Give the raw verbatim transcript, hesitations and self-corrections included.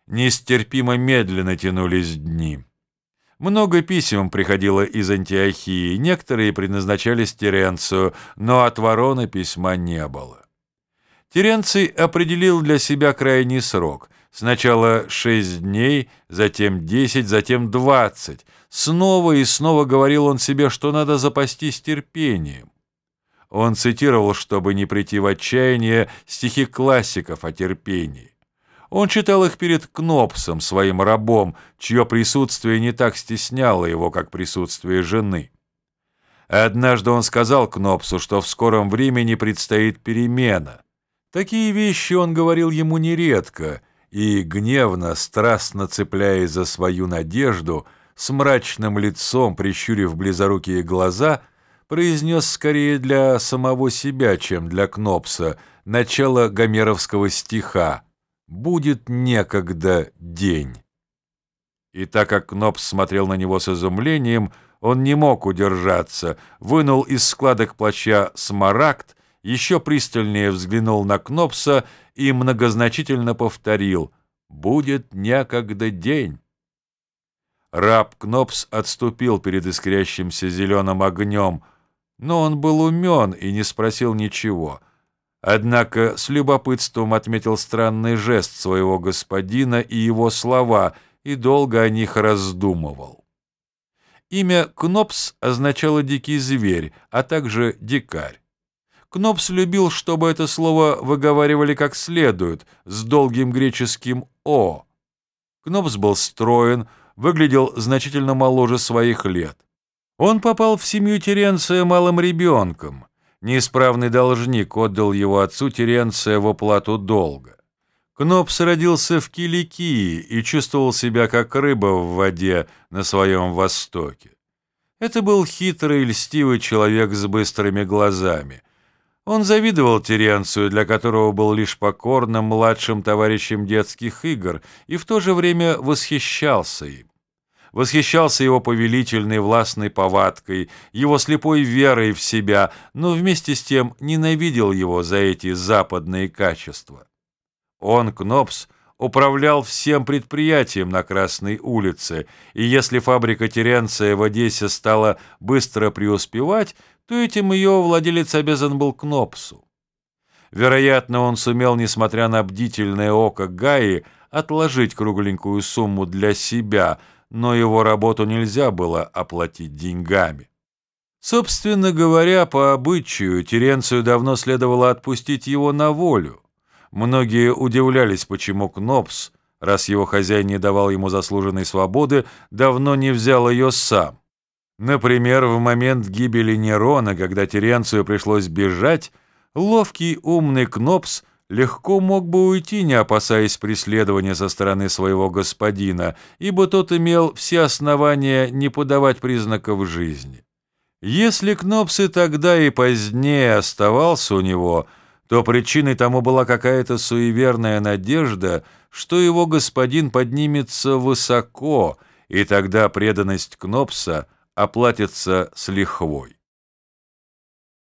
Нестерпимо медленно тянулись дни. Много писем приходило из Антиохии, некоторые предназначались Теренцию, но от Ворона письма не было. Теренций определил для себя крайний срок. Сначала шесть дней, затем десять, затем двадцать. Снова и снова говорил он себе, что надо запастись терпением. Он цитировал, чтобы не прийти в отчаяние, стихи классиков о терпении. Он читал их перед Кнопсом, своим рабом, чье присутствие не так стесняло его, как присутствие жены. Однажды он сказал Кнопсу, что в скором времени предстоит перемена. Такие вещи он говорил ему нередко, и, гневно, страстно цепляясь за свою надежду, с мрачным лицом, прищурив близорукие глаза, произнес скорее для самого себя, чем для Кнопса, начало гомеровского стиха «Будет некогда день». И так как Кнопс смотрел на него с изумлением, он не мог удержаться, вынул из складок плаща смарагд, еще пристальнее взглянул на Кнопса и многозначительно повторил «Будет некогда день». Раб Кнопс отступил перед искрящимся зеленым огнем, но он был умен и не спросил ничего. Однако с любопытством отметил странный жест своего господина и его слова, и долго о них раздумывал. Имя Кнопс означало «дикий зверь», а также «дикарь». Кнопс любил, чтобы это слово выговаривали как следует, с долгим греческим «о». Кнопс был строен, выглядел значительно моложе своих лет. Он попал в семью Теренция малым ребенком. Неисправный должник отдал его отцу Теренция в уплату долга. Кнопс родился в Киликии и чувствовал себя как рыба в воде на своем востоке. Это был хитрый, льстивый человек с быстрыми глазами. Он завидовал Теренцию, для которого был лишь покорным младшим товарищем детских игр, и в то же время восхищался им. Восхищался его повелительной властной повадкой, его слепой верой в себя, но вместе с тем ненавидел его за эти западные качества. Он, Кнопс, управлял всем предприятием на Красной улице, и если фабрика Теренция в Одессе стала быстро преуспевать, то этим ее владелец обязан был Кнопсу. Вероятно, он сумел, несмотря на бдительное око Гаи, отложить кругленькую сумму для себя, но его работу нельзя было оплатить деньгами. Собственно говоря, по обычаю, Теренцию давно следовало отпустить его на волю. Многие удивлялись, почему Кнопс, раз его хозяин не давал ему заслуженной свободы, давно не взял ее сам. Например, в момент гибели Нерона, когда Теренцию пришлось бежать, ловкий умный Кнопс легко мог бы уйти, не опасаясь преследования со стороны своего господина, ибо тот имел все основания не подавать признаков жизни. Если Кнопс и тогда, и позднее оставался у него, то причиной тому была какая-то суеверная надежда, что его господин поднимется высоко, и тогда преданность Кнопса оплатится с лихвой.